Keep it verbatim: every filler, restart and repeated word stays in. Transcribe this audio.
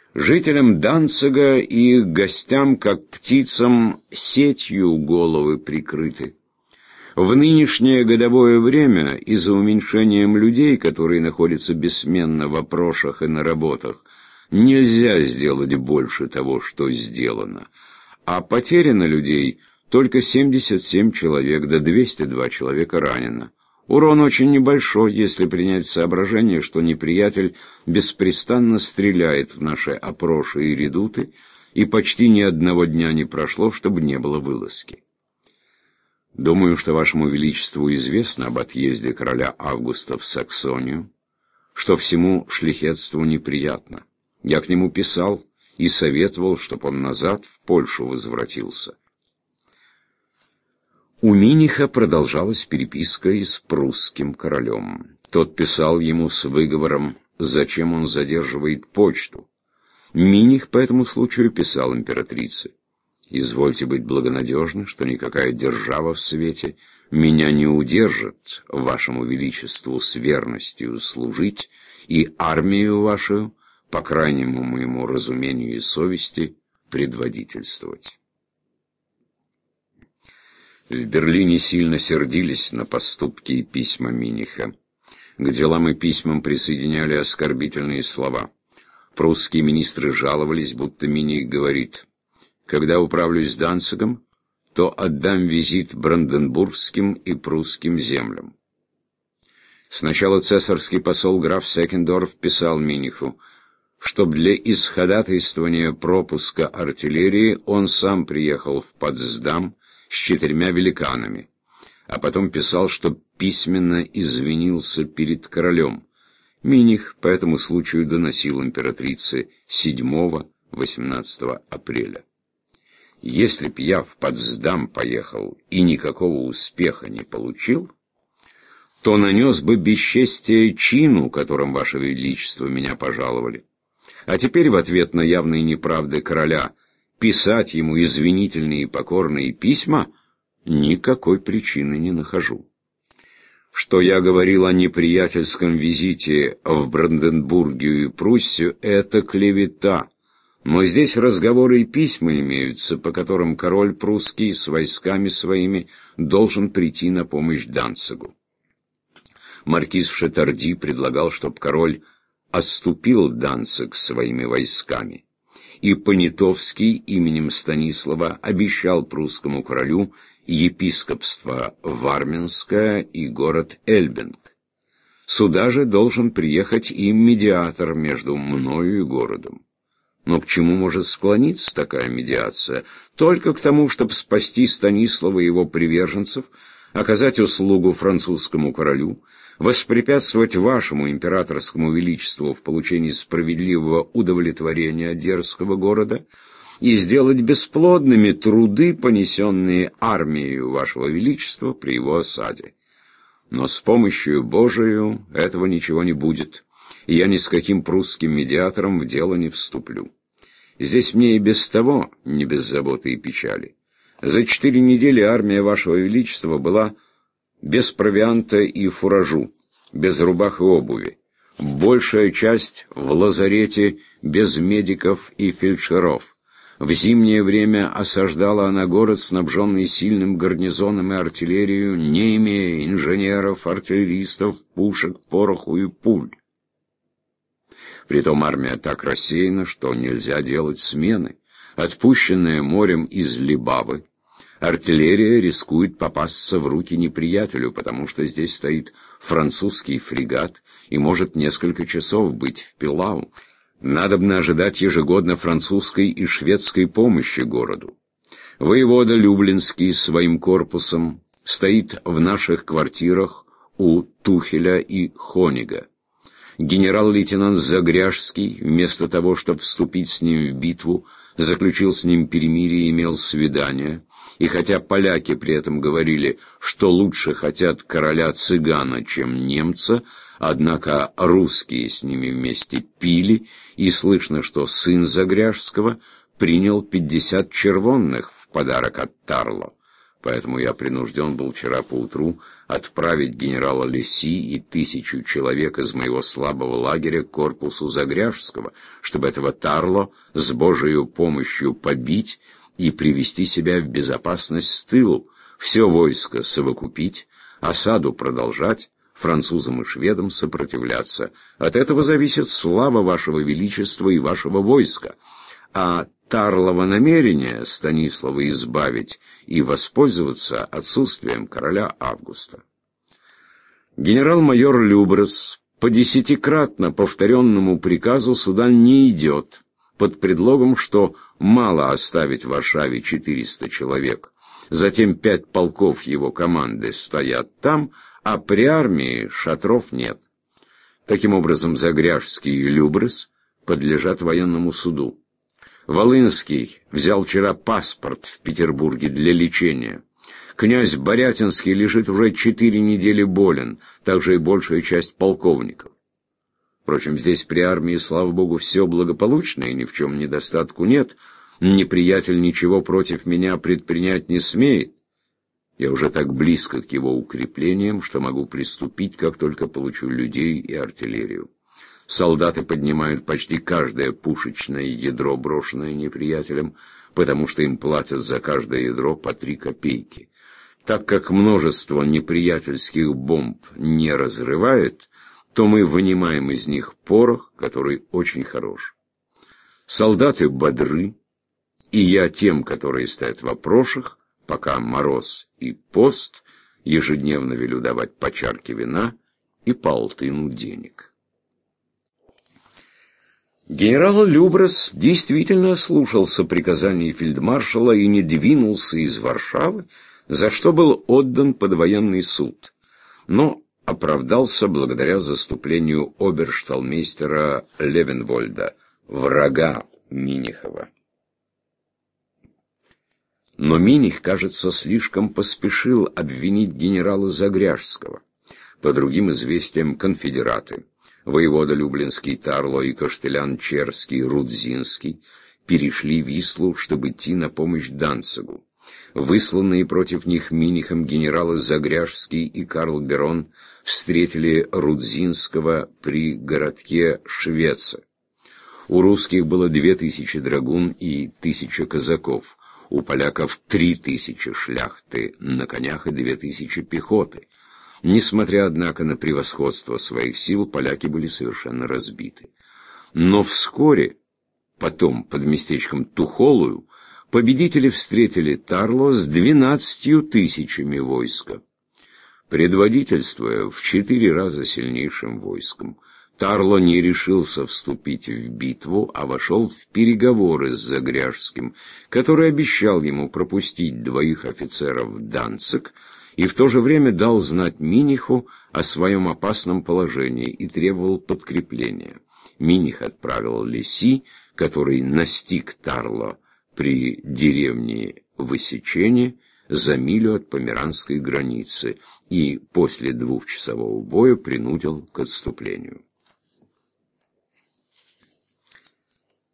Жителям Данцига и их гостям, как птицам, сетью головы прикрыты. В нынешнее годовое время, из-за уменьшением людей, которые находятся бессменно в опрошах и на работах, нельзя сделать больше того, что сделано. А потеряно людей только семьдесят семь человек, да двести два человека ранено. Урон очень небольшой, если принять в соображение, что неприятель беспрестанно стреляет в наши опроши и редуты, и почти ни одного дня не прошло, чтобы не было вылазки. Думаю, что вашему величеству известно об отъезде короля Августа в Саксонию, что всему шляхетству неприятно. Я к нему писал и советовал, чтобы он назад в Польшу возвратился. У Миниха продолжалась переписка и с прусским королем. Тот писал ему с выговором, зачем он задерживает почту. Миних по этому случаю писал императрице: «Извольте быть благонадежны, что никакая держава в свете меня не удержит вашему величеству с верностью служить и армию вашу, по крайнему моему разумению и совести, предводительствовать». В Берлине сильно сердились на поступки и письма Миниха. К делам и письмам присоединяли оскорбительные слова. Прусские министры жаловались, будто Миних говорит: «Когда управлюсь Данцигом, то отдам визит бранденбургским и прусским землям». Сначала цесарский посол граф Секендорф писал Миниху, чтоб для исходатайствования пропуска артиллерии он сам приехал в Потсдам с четырьмя великанами, а потом писал, чтоб письменно извинился перед королем. Миних по этому случаю доносил императрице седьмого-восемнадцатого апреля. Если б я в Потсдам поехал и никакого успеха не получил, то нанес бы бесчестие чину, которым ваше величество меня пожаловали. А теперь в ответ на явные неправды короля писать ему извинительные и покорные письма никакой причины не нахожу. Что я говорил о неприятельском визите в Бранденбургию и Пруссию, это клевета. Но здесь разговоры и письма имеются, по которым король прусский с войсками своими должен прийти на помощь Данцигу. Маркиз Шетарди предлагал, чтобы король оступил Данциг своими войсками. И Понятовский именем Станислава обещал прусскому королю епископство Варменское и город Эльбинг. Сюда же должен приехать и медиатор между мною и городом. Но к чему может склониться такая медиация? Только к тому, чтобы спасти Станислава и его приверженцев, оказать услугу французскому королю, воспрепятствовать вашему императорскому величеству в получении справедливого удовлетворения дерзкого города и сделать бесплодными труды, понесенные армией вашего величества при его осаде. Но с помощью Божию этого ничего не будет, и я ни с каким прусским медиатором в дело не вступлю. Здесь мне и без того не без заботы и печали. За четыре недели армия вашего величества была без провианта и фуражу, без рубах и обуви. Большая часть в лазарете без медиков и фельдшеров. В зимнее время осаждала она город, снабженный сильным гарнизоном и артиллерией, не имея инженеров, артиллеристов, пушек, пороху и пуль. Притом армия так рассеяна, что нельзя делать смены. Отпущенная морем из Либавы, артиллерия рискует попасться в руки неприятелю, потому что здесь стоит французский фрегат и может несколько часов быть в Пилау. Надобно ожидать ежегодно французской и шведской помощи городу. Воевода Люблинский своим корпусом стоит в наших квартирах у Тухеля и Хонига. Генерал-лейтенант Загряжский, вместо того, чтобы вступить с ним в битву, заключил с ним перемирие и имел свидание. И хотя поляки при этом говорили, что лучше хотят короля-цыгана, чем немца, однако русские с ними вместе пили, и слышно, что сын Загряжского принял пятьдесят червонных в подарок от Тарло. Поэтому я принужден был вчера поутру отправить генерала Леси и тысячу человек из моего слабого лагеря к корпусу Загряжского, чтобы этого Тарло с Божией помощью побить и привести себя в безопасность с тылу, все войско совокупить, осаду продолжать, французам и шведам сопротивляться. От этого зависит слава вашего величества и вашего войска. А Тарлово намерение Станислава избавить и воспользоваться отсутствием короля Августа. Генерал-майор Любрес по десятикратно повторенному приказу сюда не идет, под предлогом, что мало оставить в Варшаве четыреста человек. Затем пять полков его команды стоят там, а при армии шатров нет. Таким образом, Загряжский и Любрес подлежат военному суду. Волынский взял вчера паспорт в Петербурге для лечения. Князь Борятинский лежит уже четыре недели болен, также и большая часть полковников. Впрочем, здесь при армии, слава богу, все благополучно и ни в чем недостатку нет. Неприятель ничего против меня предпринять не смеет. Я уже так близко к его укреплениям, что могу приступить, как только получу людей и артиллерию. Солдаты поднимают почти каждое пушечное ядро, брошенное неприятелем, потому что им платят за каждое ядро по три копейки. Так как множество неприятельских бомб не разрывает, то мы вынимаем из них порох, который очень хорош. Солдаты бодры, и я тем, которые стоят в опрошах, пока мороз и пост, ежедневно велю давать по чарке вина и по алтыну денег. Генерал Любрес действительно слушался приказаний фельдмаршала и не двинулся из Варшавы, за что был отдан под военный суд, но оправдался благодаря заступлению обершталмейстера Левенвольда, врага Минихова. Но Миних, кажется, слишком поспешил обвинить генерала Загряжского. По другим известиям, конфедераты, воевода Люблинский Тарло и каштелян Черский Рудзинский, перешли Вислу, чтобы идти на помощь Данцигу. Высланные против них Минихом генералы Загряжский и Карл Берон встретили Рудзинского при городке Швеце. У русских было две тысячи драгун и тысяча казаков, у поляков три тысячи шляхты на конях и две тысячи пехоты. Несмотря, однако, на превосходство своих сил, поляки были совершенно разбиты. Но вскоре, потом, под местечком Тухолую, победители встретили Тарло с двенадцатью тысячами войска. Предводительствуя в четыре раза сильнейшим войском, Тарло не решился вступить в битву, а вошел в переговоры с Загряжским, который обещал ему пропустить двоих офицеров в Данциг, и в то же время дал знать Миниху о своем опасном положении и требовал подкрепления. Миних отправил Леси, который настиг Тарло при деревне Высечение за милю от померанской границы и после двухчасового боя принудил к отступлению.